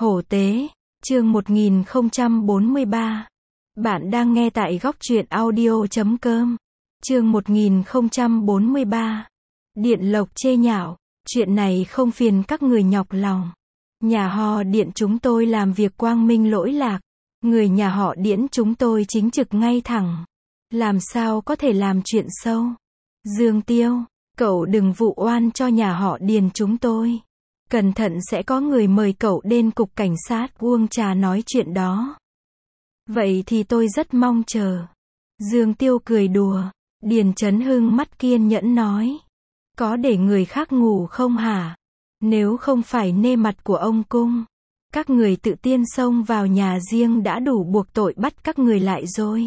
Hổ tế, chương 1043. Bạn đang nghe tại góc truyện audio.com. Chương 1043. Điện Lộc chê nhạo, chuyện này không phiền các người nhọc lòng. Nhà họ Điện chúng tôi làm việc quang minh lỗi lạc, người nhà họ Điễn chúng tôi chính trực ngay thẳng. Làm sao có thể làm chuyện sâu? Dương Tiêu, cậu đừng vụ oan cho nhà họ Điền chúng tôi. Cẩn thận sẽ có người mời cậu đến cục cảnh sát uống trà nói chuyện đó. Vậy thì tôi rất mong chờ. Dương Tiêu cười đùa. Điền Chấn Hưng mắt kiên nhẫn nói. Có để người khác ngủ không hả? Nếu không phải nê mặt của ông cung, các người tự tiên xông vào nhà riêng đã đủ buộc tội bắt các người lại rồi.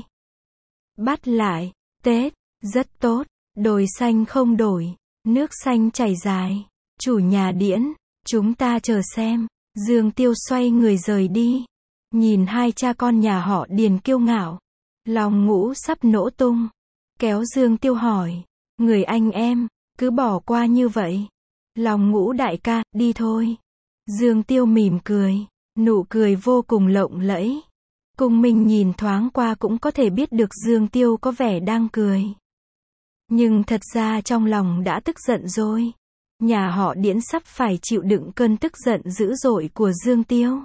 Bắt lại, Tết, rất tốt, đồi xanh không đổi, nước xanh chảy dài. Chủ nhà Điễn, chúng ta chờ xem. Dương Tiêu xoay người rời đi. Nhìn hai cha con nhà họ Điền kiêu ngạo, lòng Ngũ sắp nổ tung. Kéo Dương Tiêu hỏi, người anh em, cứ bỏ qua như vậy. Lòng Ngũ đại ca, đi thôi. Dương Tiêu mỉm cười, nụ cười vô cùng lộng lẫy. Cung Minh nhìn thoáng qua cũng có thể biết được Dương Tiêu có vẻ đang cười. Nhưng thật ra trong lòng đã tức giận rồi. Nhà họ Điễn sắp phải chịu đựng cơn tức giận dữ dội của Dương Tiêu.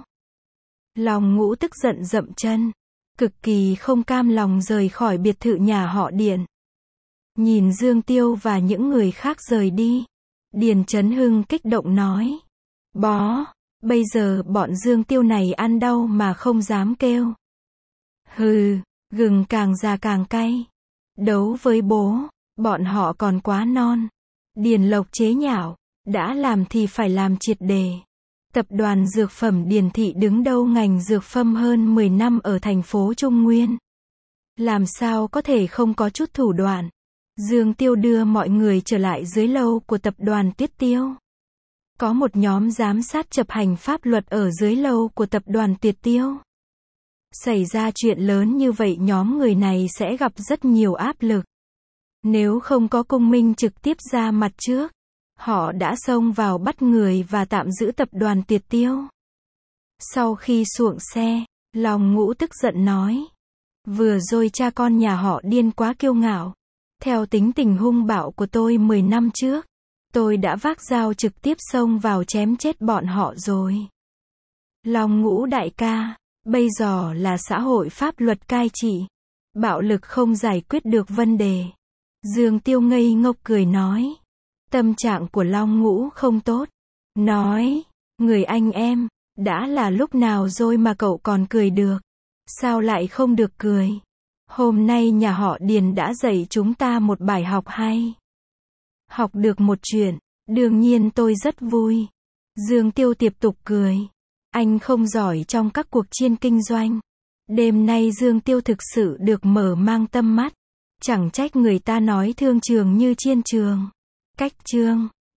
Lòng Ngũ tức giận dậm chân, cực kỳ không cam lòng rời khỏi biệt thự nhà họ Điền. Nhìn Dương Tiêu và những người khác rời đi, Điền Chấn Hưng kích động nói. Bó, bây giờ bọn Dương Tiêu này ăn đau mà không dám kêu. Hừ, gừng càng già càng cay. Đấu với bố, bọn họ còn quá non. Điền Lộc chế nhạo, đã làm thì phải làm triệt đề. Tập đoàn Dược phẩm Điền Thị đứng đầu ngành dược phẩm hơn 10 năm ở thành phố Trung Nguyên. Làm sao có thể không có chút thủ đoạn. Dương Tiêu đưa mọi người trở lại dưới lầu của tập đoàn Tiết Tiêu. Có một nhóm giám sát chấp hành pháp luật ở dưới lầu của tập đoàn Tiết Tiêu. Xảy ra chuyện lớn như vậy nhóm người này sẽ gặp rất nhiều áp lực. Nếu không có Cung Minh trực tiếp ra mặt trước, họ đã xông vào bắt người và tạm giữ tập đoàn Tiết Tiêu. Sau khi xuống xe, lòng Ngũ tức giận nói. Vừa rồi cha con nhà họ Điên quá kiêu ngạo. Theo tính tình hung bạo của tôi 10 năm trước, tôi đã vác dao trực tiếp xông vào chém chết bọn họ rồi. Lòng Ngũ đại ca, bây giờ là xã hội pháp luật cai trị. Bạo lực không giải quyết được vấn đề. Dương Tiêu ngây ngốc cười nói. Tâm trạng của Long Ngũ không tốt. Nói, người anh em, đã là lúc nào rồi mà cậu còn cười được? Sao lại không được cười? Hôm nay nhà họ Điền đã dạy chúng ta một bài học hay. Học được một chuyện, đương nhiên tôi rất vui. Dương Tiêu tiếp tục cười. Anh không giỏi trong các cuộc chiến kinh doanh. Đêm nay Dương Tiêu thực sự được mở mang tâm mắt. Chẳng trách người ta nói thương trường như chiên trường. Cách chương